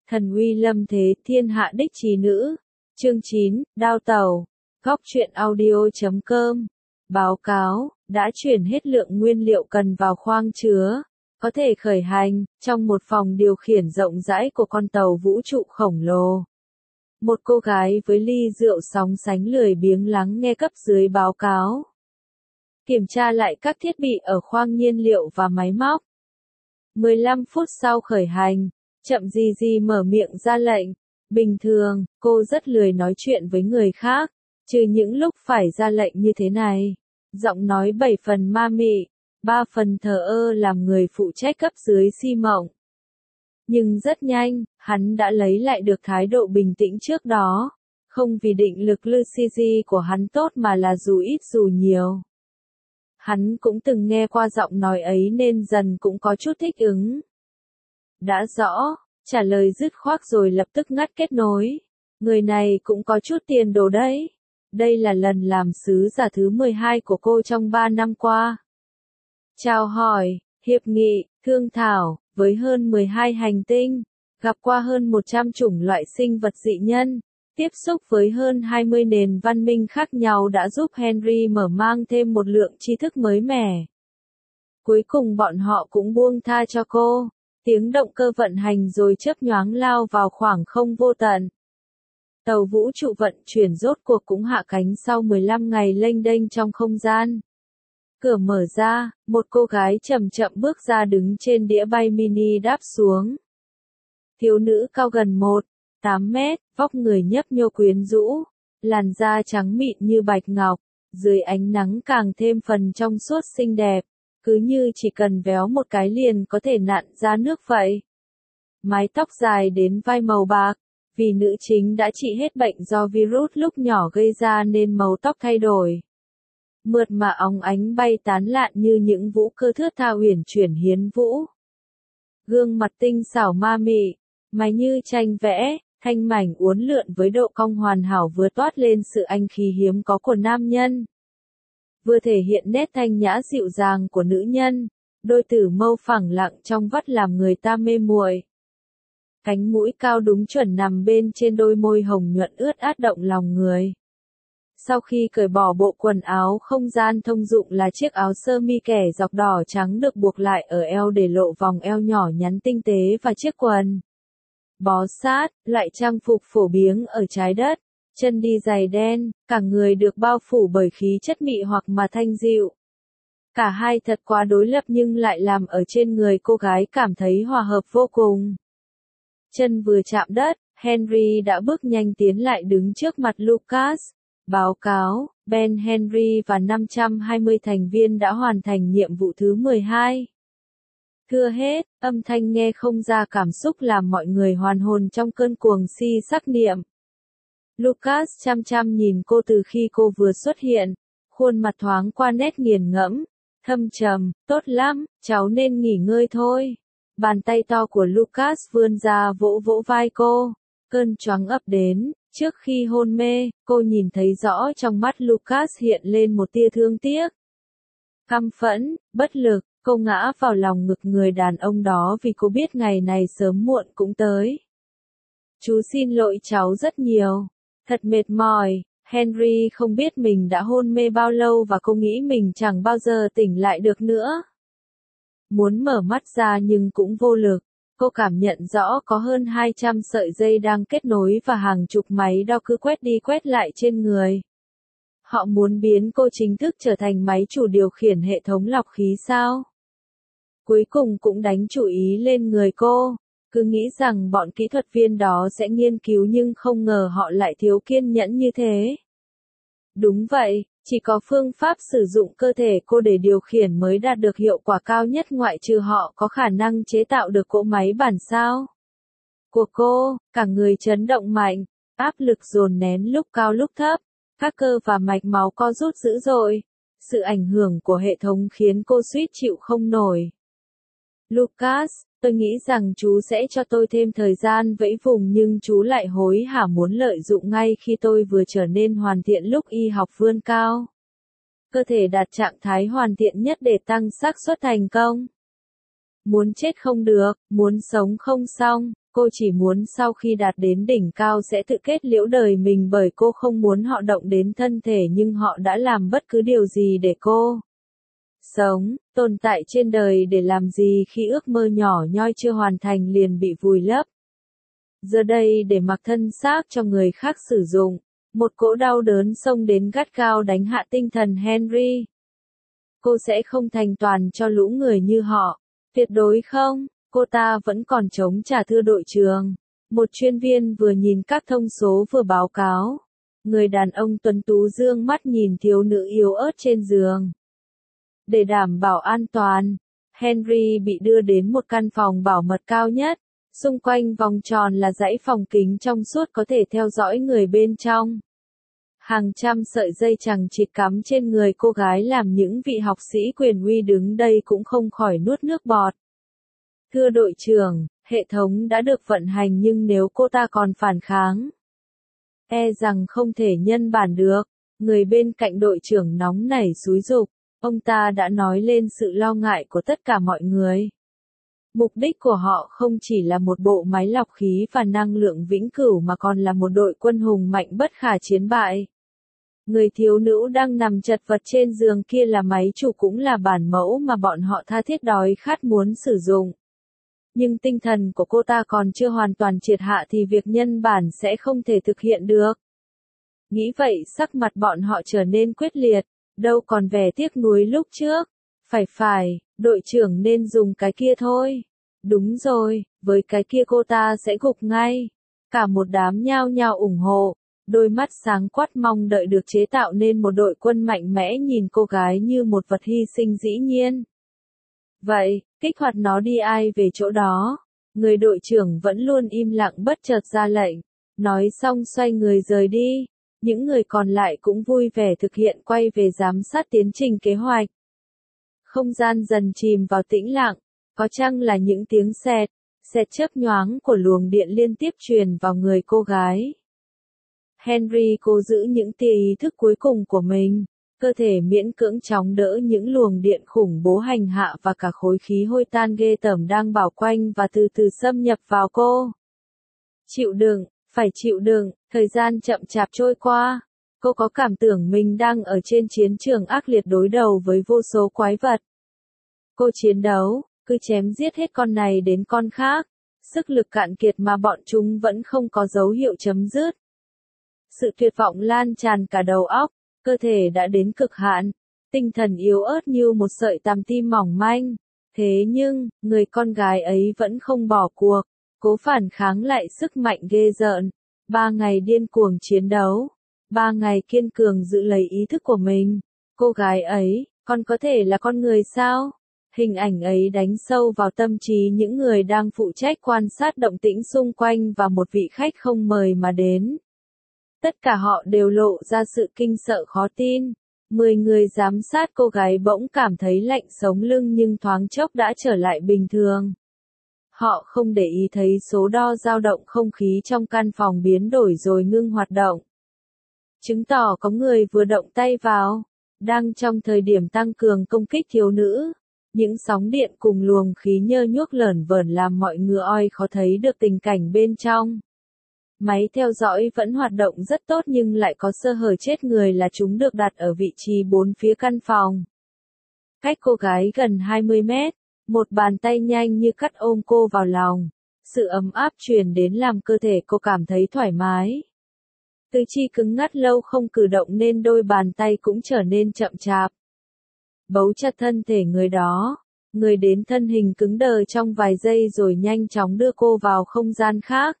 Thần uy lâm thế, thiên hạ đích trí nữ. Chương 9, đao tàu. Góc truyện audio.com. Báo cáo, đã chuyển hết lượng nguyên liệu cần vào khoang chứa. Có thể khởi hành, trong một phòng điều khiển rộng rãi của con tàu vũ trụ khổng lồ. Một cô gái với ly rượu sóng sánh lười biếng lắng nghe cấp dưới báo cáo. Kiểm tra lại các thiết bị ở khoang nhiên liệu và máy móc. 15 phút sau khởi hành, chậm gì gì mở miệng ra lệnh. Bình thường, cô rất lười nói chuyện với người khác, trừ những lúc phải ra lệnh như thế này. Giọng nói 7 phần ma mị, 3 phần thờ ơ làm người phụ trách cấp dưới si mộng. Nhưng rất nhanh, hắn đã lấy lại được thái độ bình tĩnh trước đó. Không vì định lực Lucy của hắn tốt mà là dù ít dù nhiều. Hắn cũng từng nghe qua giọng nói ấy nên dần cũng có chút thích ứng. Đã rõ, trả lời dứt khoát rồi lập tức ngắt kết nối. Người này cũng có chút tiền đồ đấy. Đây là lần làm sứ giả thứ 12 của cô trong 3 năm qua. Chào hỏi, hiệp nghị, thương thảo, với hơn 12 hành tinh, gặp qua hơn 100 chủng loại sinh vật dị nhân, tiếp xúc với hơn 20 nền văn minh khác nhau đã giúp Henry mở mang thêm một lượng tri thức mới mẻ. Cuối cùng bọn họ cũng buông tha cho cô. Tiếng động cơ vận hành rồi chớp nhoáng lao vào khoảng không vô tận. Tàu vũ trụ vận chuyển rốt cuộc cũng hạ cánh sau 15 ngày lênh đênh trong không gian. Cửa mở ra, một cô gái chậm chậm bước ra đứng trên đĩa bay mini đáp xuống. Thiếu nữ cao gần 1,8 mét, vóc người nhấp nhô quyến rũ, làn da trắng mịn như bạch ngọc, dưới ánh nắng càng thêm phần trong suốt xinh đẹp. Cứ như chỉ cần véo một cái liền có thể nặn ra nước vậy. Mái tóc dài đến vai màu bạc, vì nữ chính đã trị hết bệnh do virus lúc nhỏ gây ra nên màu tóc thay đổi. Mượt mà óng ánh bay tán lạn như những vũ cơ thướt tha uyển chuyển hiến vũ. Gương mặt tinh xảo ma mị, mày như tranh vẽ, thanh mảnh uốn lượn với độ cong hoàn hảo vừa toát lên sự anh khí hiếm có của nam nhân. Vừa thể hiện nét thanh nhã dịu dàng của nữ nhân, đôi tử mâu phẳng lặng trong vắt làm người ta mê muội. Cánh mũi cao đúng chuẩn nằm bên trên đôi môi hồng nhuận ướt át động lòng người. Sau khi cởi bỏ bộ quần áo không gian thông dụng là chiếc áo sơ mi kẻ dọc đỏ trắng được buộc lại ở eo để lộ vòng eo nhỏ nhắn tinh tế và chiếc quần bó sát, loại trang phục phổ biến ở trái đất. Chân đi giày đen, cả người được bao phủ bởi khí chất mị hoặc mà thanh dịu. Cả hai thật quá đối lập nhưng lại làm ở trên người cô gái cảm thấy hòa hợp vô cùng. Chân vừa chạm đất, Henry đã bước nhanh tiến lại đứng trước mặt Lucas. Báo cáo, Ben Henry và 520 thành viên đã hoàn thành nhiệm vụ thứ 12. Thưa hết, âm thanh nghe không ra cảm xúc làm mọi người hoàn hồn trong cơn cuồng si sắc niệm. Lucas chăm chăm nhìn cô từ khi cô vừa xuất hiện, khuôn mặt thoáng qua nét nghiền ngẫm, thâm trầm, tốt lắm, cháu nên nghỉ ngơi thôi. Bàn tay to của Lucas vươn ra vỗ vỗ vai cô, cơn choáng ập đến, trước khi hôn mê, cô nhìn thấy rõ trong mắt Lucas hiện lên một tia thương tiếc. Căm phẫn, bất lực, cô ngã vào lòng ngực người đàn ông đó vì cô biết ngày này sớm muộn cũng tới. Chú xin lỗi cháu rất nhiều. Thật mệt mỏi, Henry không biết mình đã hôn mê bao lâu và cô nghĩ mình chẳng bao giờ tỉnh lại được nữa. Muốn mở mắt ra nhưng cũng vô lực, cô cảm nhận rõ có hơn 200 sợi dây đang kết nối và hàng chục máy đo cứ quét đi quét lại trên người. Họ muốn biến cô chính thức trở thành máy chủ điều khiển hệ thống lọc khí sao? Cuối cùng cũng đánh chủ ý lên người cô. Cứ nghĩ rằng bọn kỹ thuật viên đó sẽ nghiên cứu nhưng không ngờ họ lại thiếu kiên nhẫn như thế. Đúng vậy, chỉ có phương pháp sử dụng cơ thể cô để điều khiển mới đạt được hiệu quả cao nhất ngoại trừ họ có khả năng chế tạo được cỗ máy bản sao. Của cô, cả người chấn động mạnh, áp lực dồn nén lúc cao lúc thấp, các cơ và mạch máu co rút dữ dội. Sự ảnh hưởng của hệ thống khiến cô suýt chịu không nổi. Lucas, tôi nghĩ rằng chú sẽ cho tôi thêm thời gian vẫy vùng nhưng chú lại hối hả muốn lợi dụng ngay khi tôi vừa trở nên hoàn thiện lúc y học vươn cao. Cơ thể đạt trạng thái hoàn thiện nhất để tăng xác suất thành công. Muốn chết không được, muốn sống không xong, Cô chỉ muốn sau khi đạt đến đỉnh cao sẽ tự kết liễu đời mình bởi cô không muốn họ động đến thân thể nhưng họ đã làm bất cứ điều gì để cô sống, tồn tại trên đời để làm gì khi ước mơ nhỏ nhoi chưa hoàn thành liền bị vùi lấp. Giờ đây để mặc thân xác cho người khác sử dụng, một cỗ đau đớn xông đến gắt gao đánh hạ tinh thần Henry. Cô sẽ không thành toàn cho lũ người như họ, tuyệt đối không, cô ta vẫn còn chống trả thưa đội trưởng. Một chuyên viên vừa nhìn các thông số vừa báo cáo. Người đàn ông tuấn tú dương mắt nhìn thiếu nữ yếu ớt trên giường. Để đảm bảo an toàn, Henry bị đưa đến một căn phòng bảo mật cao nhất. Xung quanh vòng tròn là dãy phòng kính trong suốt có thể theo dõi người bên trong. Hàng trăm sợi dây chằng chịt cắm trên người cô gái làm những vị học sĩ quyền uy đứng đây cũng không khỏi nuốt nước bọt. Thưa đội trưởng, hệ thống đã được vận hành nhưng nếu cô ta còn phản kháng, e rằng không thể nhân bản được. Người bên cạnh đội trưởng nóng nảy xúi giục, ông ta đã nói lên sự lo ngại của tất cả mọi người. Mục đích của họ không chỉ là một bộ máy lọc khí và năng lượng vĩnh cửu mà còn là một đội quân hùng mạnh bất khả chiến bại. Người thiếu nữ đang nằm chật vật trên giường kia là máy chủ cũng là bản mẫu mà bọn họ tha thiết đói khát muốn sử dụng. Nhưng tinh thần của cô ta còn chưa hoàn toàn triệt hạ thì việc nhân bản sẽ không thể thực hiện được. Nghĩ vậy sắc mặt bọn họ trở nên quyết liệt, đâu còn vẻ tiếc nuối lúc trước. Phải, đội trưởng nên dùng cái kia thôi. Đúng rồi, với cái kia cô ta sẽ gục ngay. Cả một đám nhao nhao ủng hộ, đôi mắt sáng quát mong đợi được chế tạo nên một đội quân mạnh mẽ nhìn cô gái như một vật hy sinh dĩ nhiên. Vậy, kích hoạt nó đi ai về chỗ đó. Người đội trưởng vẫn luôn im lặng bất chợt ra lệnh. Nói xong xoay người rời đi. Những người còn lại cũng vui vẻ thực hiện quay về giám sát tiến trình kế hoạch. Không gian dần chìm vào tĩnh lặng, có chăng là những tiếng xẹt chớp nhoáng của luồng điện liên tiếp truyền vào người cô gái. Henry cố giữ những tia ý thức cuối cùng của mình, cơ thể miễn cưỡng chống đỡ những luồng điện khủng bố hành hạ và cả khối khí hôi tan ghê tởm đang bao quanh và từ từ xâm nhập vào cô. Chịu đựng, phải chịu đựng, thời gian chậm chạp trôi qua. Cô có cảm tưởng mình đang ở trên chiến trường ác liệt đối đầu với vô số quái vật. Cô chiến đấu, cứ chém giết hết con này đến con khác. Sức lực cạn kiệt mà bọn chúng vẫn không có dấu hiệu chấm dứt. Sự tuyệt vọng lan tràn cả đầu óc, cơ thể đã đến cực hạn. Tinh thần yếu ớt như một sợi tằm tim mỏng manh. Thế nhưng, người con gái ấy vẫn không bỏ cuộc. Cố phản kháng lại sức mạnh ghê rợn. 3 ngày điên cuồng chiến đấu. 3 ngày kiên cường giữ lấy ý thức của mình. Cô gái ấy, còn có thể là con người sao? Hình ảnh ấy đánh sâu vào tâm trí những người đang phụ trách quan sát động tĩnh xung quanh và một vị khách không mời mà đến. Tất cả họ đều lộ ra sự kinh sợ khó tin. 10 người giám sát cô gái bỗng cảm thấy lạnh sống lưng nhưng thoáng chốc đã trở lại bình thường. Họ không để ý thấy số đo dao động không khí trong căn phòng biến đổi rồi ngưng hoạt động. Chứng tỏ có người vừa động tay vào. Đang trong thời điểm tăng cường công kích thiếu nữ. Những sóng điện cùng luồng khí nhơ nhuốc lởn vởn làm mọi người oi khó thấy được tình cảnh bên trong. Máy theo dõi vẫn hoạt động rất tốt nhưng lại có sơ hở chết người là chúng được đặt ở vị trí 4 phía căn phòng. Cách cô gái gần 20 mét, một bàn tay nhanh như cắt ôm cô vào lòng. Sự ấm áp truyền đến làm cơ thể cô cảm thấy thoải mái. Tứ chi cứng ngắt lâu không cử động nên đôi bàn tay cũng trở nên chậm chạp. Bấu chặt thân thể người đó, người đến thân hình cứng đờ trong vài giây rồi nhanh chóng đưa cô vào không gian khác.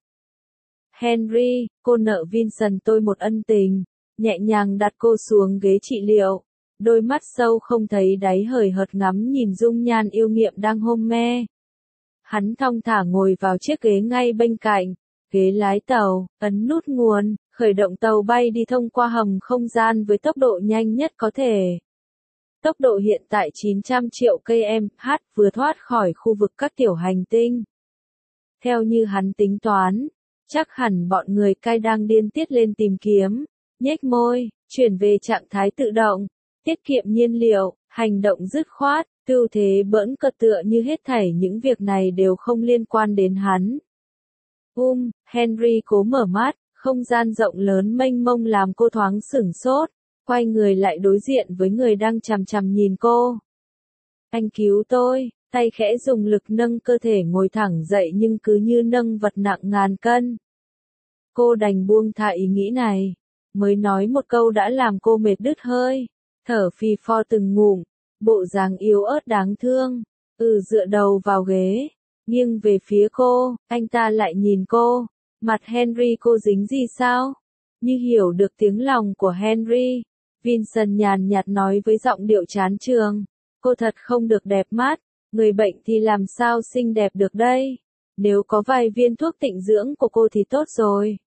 Henry, cô nợ Vincent tôi một ân tình, nhẹ nhàng đặt cô xuống ghế trị liệu. Đôi mắt sâu không thấy đáy hời hợt ngắm nhìn dung nhan yêu nghiệm đang hôn mê. Hắn thong thả ngồi vào chiếc ghế ngay bên cạnh, ghế lái tàu, ấn nút nguồn, khởi động tàu bay đi thông qua hầm không gian với tốc độ nhanh nhất có thể. Tốc độ hiện tại 900 triệu km/h vừa thoát khỏi khu vực các tiểu hành tinh. Theo như hắn tính toán, chắc hẳn bọn người cai đang điên tiết lên tìm kiếm, nhếch môi, chuyển về trạng thái tự động, tiết kiệm nhiên liệu, hành động dứt khoát, tư thế bỡn cợt tựa như hết thảy những việc này đều không liên quan đến hắn. Henry cố mở mắt, không gian rộng lớn mênh mông làm cô thoáng sửng sốt, quay người lại đối diện với người đang chằm chằm nhìn cô. Anh cứu tôi, tay khẽ dùng lực nâng cơ thể ngồi thẳng dậy nhưng cứ như nâng vật nặng ngàn cân. Cô đành buông thả ý nghĩ này, mới nói một câu đã làm cô mệt đứt hơi, thở phì phò từng ngụm, bộ dáng yếu ớt đáng thương, dựa đầu vào ghế, nghiêng về phía cô, anh ta lại nhìn cô, mặt Henry cô dính gì sao? Như hiểu được tiếng lòng của Henry, Vincent nhàn nhạt nói với giọng điệu chán chường, cô thật không được đẹp mắt, người bệnh thì làm sao xinh đẹp được đây, nếu có vài viên thuốc tịnh dưỡng của cô thì tốt rồi.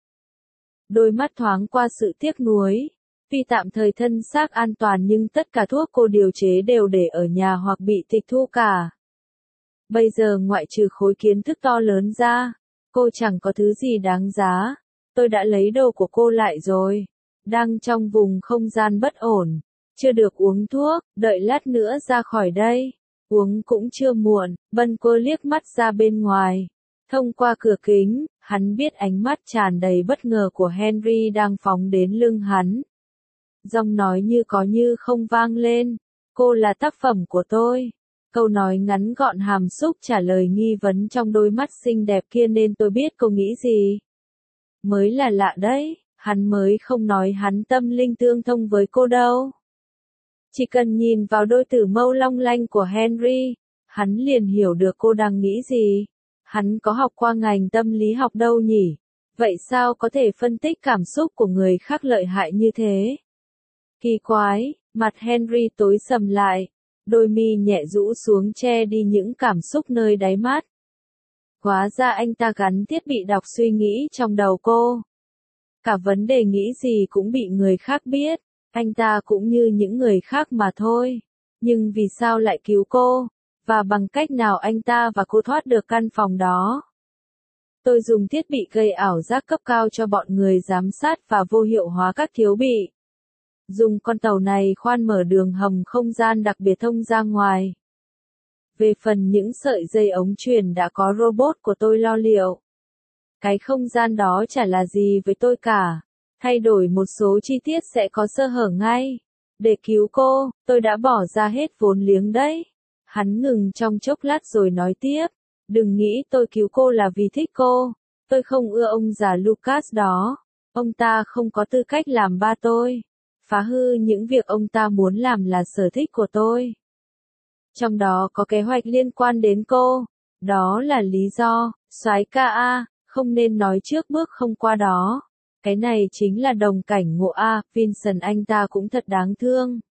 Đôi mắt thoáng qua sự tiếc nuối, vì tạm thời thân xác an toàn nhưng tất cả thuốc cô điều chế đều để ở nhà hoặc bị tịch thu cả. Bây giờ ngoại trừ khối kiến thức to lớn ra, cô chẳng có thứ gì đáng giá. Tôi đã lấy đồ của cô lại rồi. Đang trong vùng không gian bất ổn. Chưa được uống thuốc, đợi lát nữa ra khỏi đây. Uống cũng chưa muộn, Bân cô liếc mắt ra bên ngoài. Thông qua cửa kính, hắn biết ánh mắt tràn đầy bất ngờ của Henry đang phóng đến lưng hắn. Giọng nói như có như không vang lên. Cô là tác phẩm của tôi. Câu nói ngắn gọn hàm xúc trả lời nghi vấn trong đôi mắt xinh đẹp kia nên tôi biết cô nghĩ gì. Mới là lạ đấy, hắn mới không nói hắn tâm linh tương thông với cô đâu. Chỉ cần nhìn vào đôi tử mâu long lanh của Henry, hắn liền hiểu được cô đang nghĩ gì. Hắn có học qua ngành tâm lý học đâu nhỉ? Vậy sao có thể phân tích cảm xúc của người khác lợi hại như thế? Kỳ quái, mặt Henry tối sầm lại. Đôi mi nhẹ rũ xuống che đi những cảm xúc nơi đáy mắt. Hóa ra anh ta gắn thiết bị đọc suy nghĩ trong đầu cô. Cả vấn đề nghĩ gì cũng bị người khác biết, anh ta cũng như những người khác mà thôi. Nhưng vì sao lại cứu cô? Và bằng cách nào anh ta và cô thoát được căn phòng đó? Tôi dùng thiết bị gây ảo giác cấp cao cho bọn người giám sát và vô hiệu hóa các thiếu bị. Dùng con tàu này khoan mở đường hầm không gian đặc biệt thông ra ngoài. Về phần những sợi dây ống truyền đã có robot của tôi lo liệu. Cái không gian đó chả là gì với tôi cả. Thay đổi một số chi tiết sẽ có sơ hở ngay. Để cứu cô, tôi đã bỏ ra hết vốn liếng đấy. Hắn ngừng trong chốc lát rồi nói tiếp. Đừng nghĩ tôi cứu cô là vì thích cô. Tôi không ưa ông già Lucas đó. Ông ta không có tư cách làm ba tôi. Phá hư những việc ông ta muốn làm là sở thích của tôi. Trong đó có kế hoạch liên quan đến cô. Đó là lý do, soái ca A, không nên nói trước bước không qua đó. Cái này chính là đồng cảnh ngộ A, Vincent anh ta cũng thật đáng thương.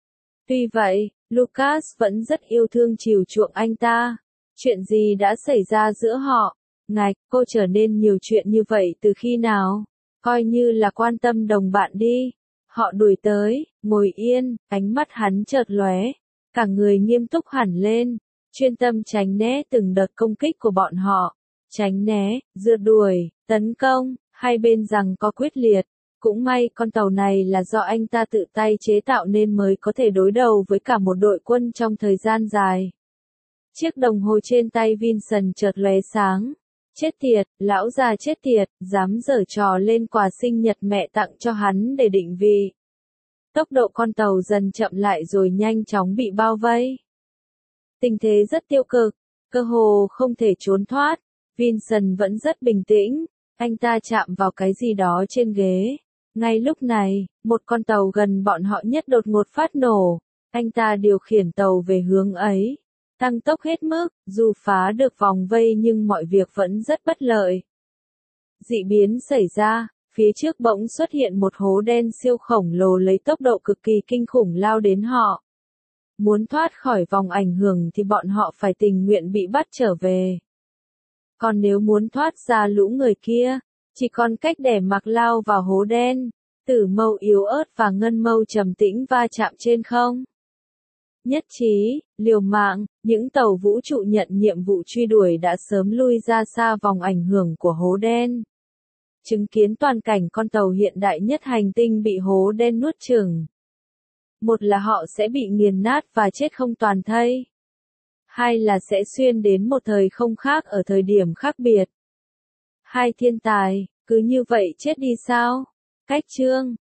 Tuy vậy, Lucas vẫn rất yêu thương chiều chuộng anh ta. Chuyện gì đã xảy ra giữa họ? Ngạch, cô trở nên nhiều chuyện như vậy từ khi nào? Coi như là quan tâm đồng bạn đi. Họ đuổi tới, ngồi yên, ánh mắt hắn chợt lóe, cả người nghiêm túc hẳn lên, chuyên tâm tránh né từng đợt công kích của bọn họ. Tránh né, rượt đuổi, tấn công, hai bên giằng co quyết liệt. Cũng may con tàu này là do anh ta tự tay chế tạo nên mới có thể đối đầu với cả một đội quân trong thời gian dài. Chiếc đồng hồ trên tay Vincent chợt lóe sáng. Chết tiệt, lão già chết tiệt, dám giở trò lên quà sinh nhật mẹ tặng cho hắn để định vị. Tốc độ con tàu dần chậm lại rồi nhanh chóng bị bao vây. Tình thế rất tiêu cực, cơ hồ không thể trốn thoát. Vincent vẫn rất bình tĩnh, anh ta chạm vào cái gì đó trên ghế. Ngay lúc này, một con tàu gần bọn họ nhất đột ngột phát nổ. Anh ta điều khiển tàu về hướng ấy. Tăng tốc hết mức, dù phá được vòng vây nhưng mọi việc vẫn rất bất lợi. Dị biến xảy ra, phía trước bỗng xuất hiện một hố đen siêu khổng lồ lấy tốc độ cực kỳ kinh khủng lao đến họ. Muốn thoát khỏi vòng ảnh hưởng thì bọn họ phải tình nguyện bị bắt trở về. Còn nếu muốn thoát ra lũ người kia, chỉ còn cách để mặc lao vào hố đen, tử mâu yếu ớt và ngân mâu trầm tĩnh va chạm trên không. Nhất trí, liều mạng, những tàu vũ trụ nhận nhiệm vụ truy đuổi đã sớm lui ra xa vòng ảnh hưởng của hố đen. Chứng kiến toàn cảnh con tàu hiện đại nhất hành tinh bị hố đen nuốt chửng. Một là họ sẽ bị nghiền nát và chết không toàn thây. Hai là sẽ xuyên đến một thời không khác ở thời điểm khác biệt. Hai thiên tài, cứ như vậy chết đi sao? Cách chương